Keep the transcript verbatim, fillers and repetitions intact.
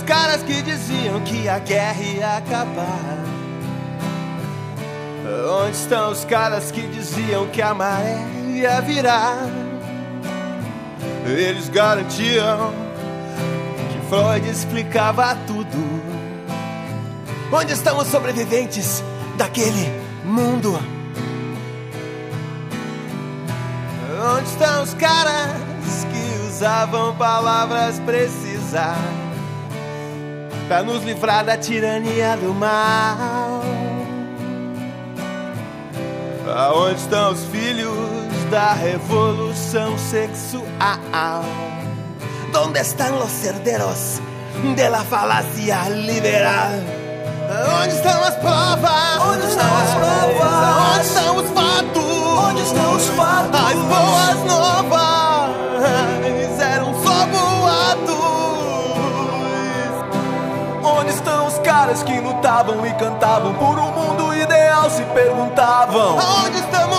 caras que diziam que a guerra ia acabar? Onde estão os caras que diziam que a maré ia virar? Eles garantiam que Freud explicava tudo. Onde estão os sobreviventes daquele mundo? Onde estão os caras que usavam palavras precisas pra nos livrar da tirania do mal? Aonde estão os filhos da revolução sexual? ¿Dónde están los herederos de la falacia liberal? Onde estão as provas? Onde estão as provas? Onde estão os fatos? Onde estão os fatos? As boas novas eram só boatos. Onde estão os caras que lutavam e cantavam por um mundo ideal? Se perguntavam. Onde estão